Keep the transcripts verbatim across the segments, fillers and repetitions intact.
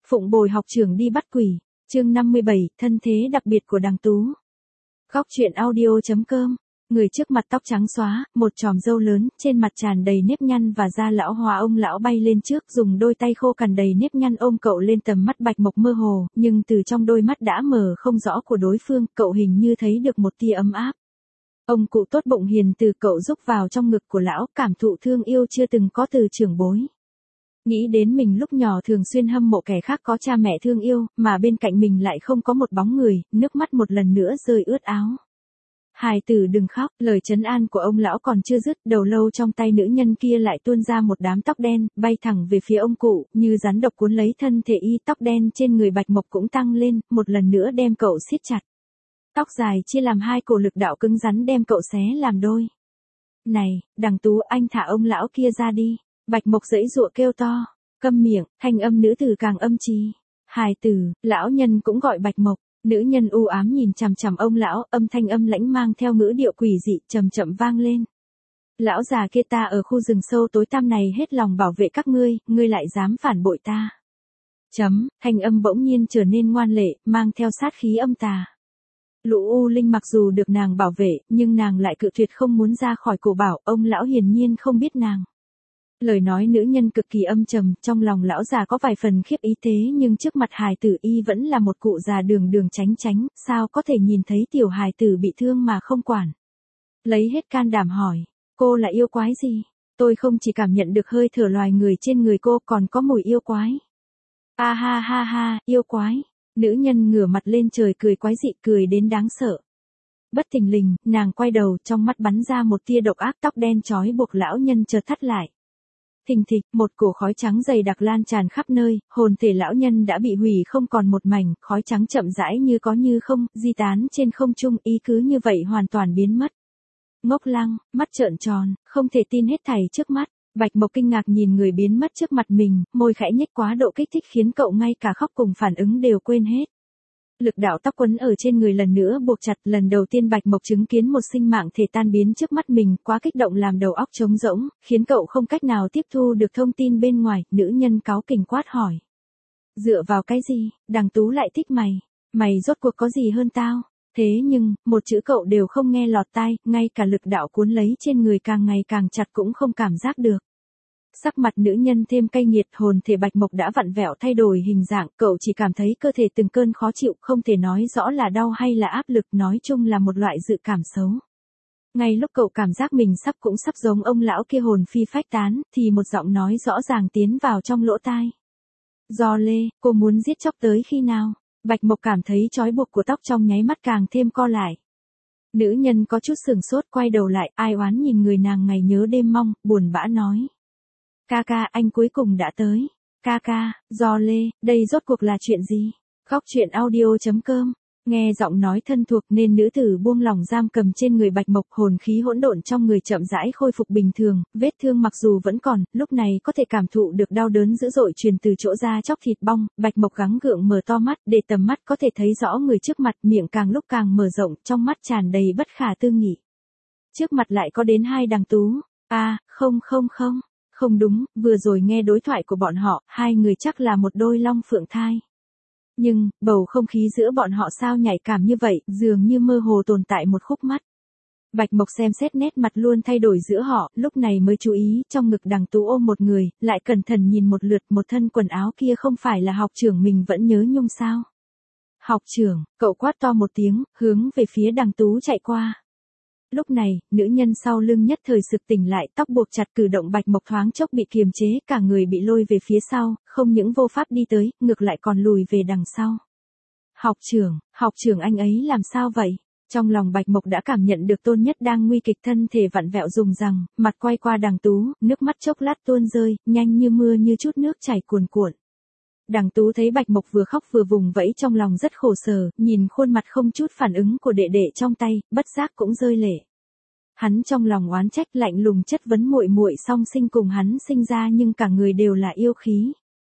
Phụng bồi học trưởng đi bắt quỷ. Chương năm mươi bảy, thân thế đặc biệt của Đằng Tú. Góc truyện audio.com. Người trước mặt tóc trắng xóa, một chòm râu lớn, trên mặt tràn đầy nếp nhăn và da lão hóa. Ông lão bay lên trước, dùng đôi tay khô cằn đầy nếp nhăn ôm cậu lên. Tầm mắt Bạch Mộc mơ hồ, nhưng từ trong đôi mắt đã mờ không rõ của đối phương, cậu hình như thấy được một tia ấm áp. Ông cụ tốt bụng hiền từ, cậu rúc vào trong ngực của lão, cảm thụ thương yêu chưa từng có từ trưởng bối. Nghĩ đến mình lúc nhỏ thường xuyên hâm mộ kẻ khác có cha mẹ thương yêu, mà bên cạnh mình lại không có một bóng người, nước mắt một lần nữa rơi ướt áo. Hài tử đừng khóc, lời trấn an của ông lão còn chưa dứt, đầu lâu trong tay nữ nhân kia lại tuôn ra một đám tóc đen, bay thẳng về phía ông cụ, như rắn độc cuốn lấy thân thể y. Tóc đen trên người Bạch Mộc cũng tăng lên, một lần nữa đem cậu siết chặt. Tóc dài chia làm hai, cổ lực đạo cứng rắn đem cậu xé làm đôi. Này, Đằng Tú, anh thả ông lão kia ra đi. Bạch Mộc giãy giụa kêu to. Câm miệng, thanh âm nữ tử càng âm trì. Hài tử, lão nhân cũng gọi Bạch Mộc. Nữ nhân u ám nhìn chằm chằm ông lão, âm thanh âm lãnh mang theo ngữ điệu quỷ dị, chậm chậm vang lên. Lão già kia, ta ở khu rừng sâu tối tăm này hết lòng bảo vệ các ngươi, ngươi lại dám phản bội ta. Chấm, thanh âm bỗng nhiên trở nên ngoan lệ, mang theo sát khí âm tà. Lũ U Linh mặc dù được nàng bảo vệ, nhưng nàng lại cự tuyệt không muốn ra khỏi cổ bảo, ông lão hiển nhiên không biết nàng. Lời nói nữ nhân cực kỳ âm trầm, trong lòng lão già có vài phần khiếp ý, thế nhưng trước mặt hài tử y vẫn là một cụ già đường đường tránh tránh, sao có thể nhìn thấy tiểu hài tử bị thương mà không quản. Lấy hết can đảm hỏi, cô là yêu quái gì? Tôi không chỉ cảm nhận được hơi thở loài người trên người cô, còn có mùi yêu quái. A ha ha ha, yêu quái. Nữ nhân ngửa mặt lên trời cười quái dị, cười đến đáng sợ. Bất thình lình, nàng quay đầu, trong mắt bắn ra một tia độc ác, tóc đen trói buộc lão nhân chợt thắt lại. Thình thịch, một cổ khói trắng dày đặc lan tràn khắp nơi, hồn thể lão nhân đã bị hủy không còn một mảnh, khói trắng chậm rãi như có như không, di tán trên không trung, ý cứ như vậy hoàn toàn biến mất. Ngốc lăng, mắt trợn tròn, không thể tin hết thảy trước mắt. Bạch Mộc kinh ngạc nhìn người biến mất trước mặt mình, môi khẽ nhếch, quá độ kích thích khiến cậu ngay cả khóc cùng phản ứng đều quên hết. Lực đạo tóc quấn ở trên người lần nữa buộc chặt, lần đầu tiên Bạch Mộc chứng kiến một sinh mạng thể tan biến trước mắt mình, quá kích động làm đầu óc trống rỗng, khiến cậu không cách nào tiếp thu được thông tin bên ngoài. Nữ nhân cáu kỉnh quát hỏi. Dựa vào cái gì, Đằng Tú lại thích mày? Mày rốt cuộc có gì hơn tao? Thế nhưng, một chữ cậu đều không nghe lọt tai, ngay cả lực đạo cuốn lấy trên người càng ngày càng chặt cũng không cảm giác được. Sắc mặt nữ nhân thêm cay nghiệt, hồn thể Bạch Mộc đã vặn vẹo thay đổi hình dạng, cậu chỉ cảm thấy cơ thể từng cơn khó chịu, không thể nói rõ là đau hay là áp lực, nói chung là một loại dự cảm xấu. Ngay lúc cậu cảm giác mình sắp cũng sắp giống ông lão kia hồn phi phách tán, thì một giọng nói rõ ràng tiến vào trong lỗ tai. Do Lê, cô muốn giết chóc tới khi nào? Bạch Mộc cảm thấy trói buộc của tóc trong nháy mắt càng thêm co lại. Nữ nhân có chút sửng sốt, quay đầu lại, ai oán nhìn người nàng ngày nhớ đêm mong, buồn bã nói. Ca ca, anh cuối cùng đã tới. Ca ca, Do Lê, đây rốt cuộc là chuyện gì? Góc truyện audio.com. Nghe giọng nói thân thuộc nên nữ tử buông lỏng giam cầm trên người Bạch Mộc, hồn khí hỗn độn trong người chậm rãi khôi phục bình thường, vết thương mặc dù vẫn còn, lúc này có thể cảm thụ được đau đớn dữ dội truyền từ chỗ da chóc thịt bong. Bạch Mộc gắng gượng mở to mắt, để tầm mắt có thể thấy rõ người trước mặt, miệng càng lúc càng mở rộng, trong mắt tràn đầy bất khả tư nghị. Trước mặt lại có đến hai Đằng Tú. A, à, không không không. Không đúng, vừa rồi nghe đối thoại của bọn họ, hai người chắc là một đôi long phượng thai. Nhưng, bầu không khí giữa bọn họ sao nhạy cảm như vậy, dường như mơ hồ tồn tại một khúc mắc. Bạch Mộc xem xét nét mặt luôn thay đổi giữa họ, lúc này mới chú ý, trong ngực Đằng Tú ôm một người, lại cẩn thận nhìn một lượt, một thân quần áo kia không phải là học trưởng mình vẫn nhớ nhung sao. Học trưởng, cậu quát to một tiếng, hướng về phía Đằng Tú chạy qua. Lúc này, nữ nhân sau lưng nhất thời sực tỉnh lại, tóc buộc chặt, cử động Bạch Mộc thoáng chốc bị kiềm chế, cả người bị lôi về phía sau, không những vô pháp đi tới, ngược lại còn lùi về đằng sau. Học trưởng, học trưởng anh ấy làm sao vậy? Trong lòng Bạch Mộc đã cảm nhận được Tôn Nhất đang nguy kịch, thân thể vặn vẹo dùng rằng, mặt quay qua Đằng Tú, nước mắt chốc lát tuôn rơi, nhanh như mưa như chút nước chảy cuồn cuộn. Đằng Tú thấy Bạch Mộc vừa khóc vừa vùng vẫy, trong lòng rất khổ sở, nhìn khuôn mặt không chút phản ứng của đệ đệ trong tay, bất giác cũng rơi lệ. Hắn trong lòng oán trách, lạnh lùng chất vấn muội muội song sinh cùng hắn sinh ra nhưng cả người đều là yêu khí.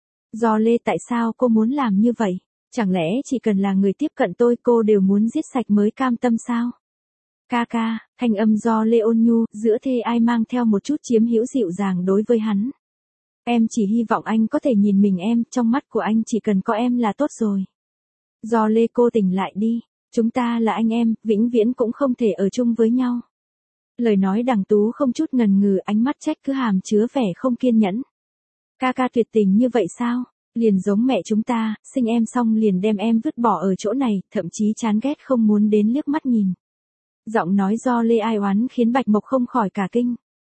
Do Lê, tại sao cô muốn làm như vậy? Chẳng lẽ chỉ cần là người tiếp cận tôi cô đều muốn giết sạch mới cam tâm sao? Ca ca, thanh âm Do Lê ôn nhu, giữa thê ai mang theo một chút chiếm hữu dịu dàng đối với hắn. Em chỉ hy vọng anh có thể nhìn mình em, trong mắt của anh chỉ cần có em là tốt rồi. Do Lê cô tỉnh lại đi, chúng ta là anh em, vĩnh viễn cũng không thể ở chung với nhau. Lời nói Đằng Tú không chút ngần ngừ, ánh mắt trách cứ hàm chứa vẻ không kiên nhẫn. Ca ca tuyệt tình như vậy sao? Liền giống mẹ chúng ta, sinh em xong liền đem em vứt bỏ ở chỗ này, thậm chí chán ghét không muốn đến liếc mắt nhìn. Giọng nói Do Lê ai oán khiến Bạch Mộc không khỏi cả kinh.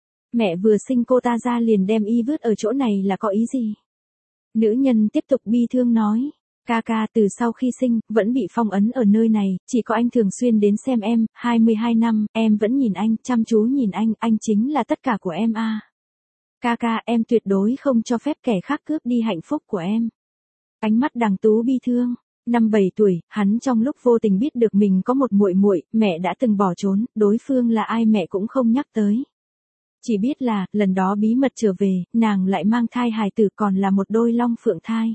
Mẹ vừa sinh cô ta ra liền đem y vứt ở chỗ này là có ý gì? Nữ nhân tiếp tục bi thương nói. Ca ca từ sau khi sinh, vẫn bị phong ấn ở nơi này, chỉ có anh thường xuyên đến xem em, hai mươi hai năm, em vẫn nhìn anh, chăm chú nhìn anh, anh chính là tất cả của em a. À. Ca ca, em tuyệt đối không cho phép kẻ khác cướp đi hạnh phúc của em. Ánh mắt Đằng Tú bi thương. Năm bảy tuổi, hắn trong lúc vô tình biết được mình có một muội muội, mẹ đã từng bỏ trốn, đối phương là ai mẹ cũng không nhắc tới. Chỉ biết là, lần đó bí mật trở về, nàng lại mang thai hài tử còn là một đôi long phượng thai.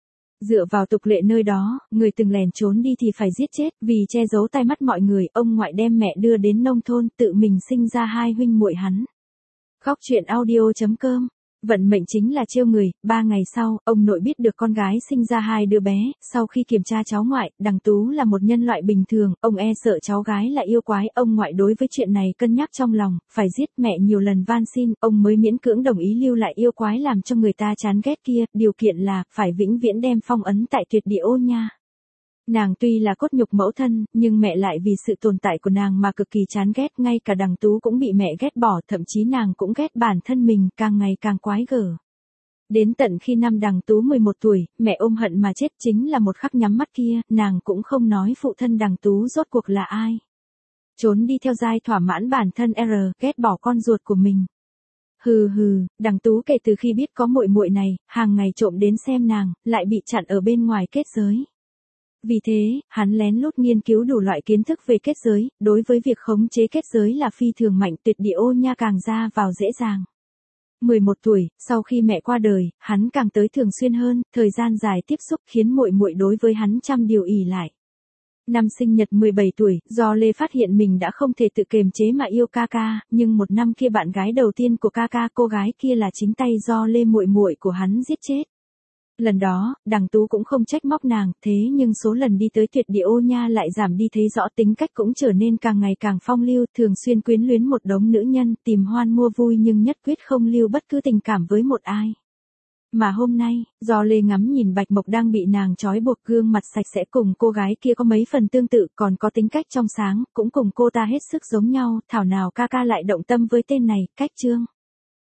Dựa vào tục lệ nơi đó, người từng lèn trốn đi thì phải giết chết, vì che giấu tai mắt mọi người, ông ngoại đem mẹ đưa đến nông thôn, tự mình sinh ra hai huynh muội hắn. Khóc chuyện audio chấm com. Vận mệnh chính là trêu người, ba ngày sau, ông nội biết được con gái sinh ra hai đứa bé, sau khi kiểm tra cháu ngoại, Đằng Tú là một nhân loại bình thường, ông e sợ cháu gái là yêu quái, ông ngoại đối với chuyện này cân nhắc trong lòng, phải giết mẹ nhiều lần van xin, ông mới miễn cưỡng đồng ý lưu lại yêu quái làm cho người ta chán ghét kia, điều kiện là, phải vĩnh viễn đem phong ấn tại Tuyệt Địa Ô Nha. Nàng tuy là cốt nhục mẫu thân, nhưng mẹ lại vì sự tồn tại của nàng mà cực kỳ chán ghét, ngay cả Đằng Tú cũng bị mẹ ghét bỏ, thậm chí nàng cũng ghét bản thân mình, càng ngày càng quái gở. Đến tận khi năm Đằng Tú mười một tuổi, mẹ ôm hận mà chết, chính là một khắc nhắm mắt kia, nàng cũng không nói phụ thân Đằng Tú rốt cuộc là ai. Trốn đi theo giai thỏa mãn bản thân R, ghét bỏ con ruột của mình. Hừ hừ, Đằng Tú kể từ khi biết có muội muội này, hàng ngày trộm đến xem nàng, lại bị chặn ở bên ngoài kết giới. Vì thế, hắn lén lút nghiên cứu đủ loại kiến thức về kết giới, đối với việc khống chế kết giới là phi thường mạnh, Tuyệt Địa Ô Nha càng ra vào dễ dàng. mười một tuổi, sau khi mẹ qua đời, hắn càng tới thường xuyên hơn, thời gian dài tiếp xúc khiến muội muội đối với hắn trăm điều ỷ lại. Năm sinh nhật mười bảy tuổi, Do Lê phát hiện mình đã không thể tự kiềm chế mà yêu ca ca, nhưng một năm kia bạn gái đầu tiên của ca ca, cô gái kia là chính tay Do Lê muội muội của hắn giết chết. Lần đó, Đằng Tú cũng không trách móc nàng, thế nhưng số lần đi tới Tuyệt Địa Ô Nha lại giảm đi, thấy rõ tính cách cũng trở nên càng ngày càng phong lưu, thường xuyên quyến luyến một đống nữ nhân, tìm hoan mua vui nhưng nhất quyết không lưu bất cứ tình cảm với một ai. Mà hôm nay, Do Lê ngắm nhìn Bạch Mộc đang bị nàng trói buộc, gương mặt sạch sẽ cùng cô gái kia có mấy phần tương tự, còn có tính cách trong sáng, cũng cùng cô ta hết sức giống nhau, thảo nào ca ca lại động tâm với tên này, cách chương.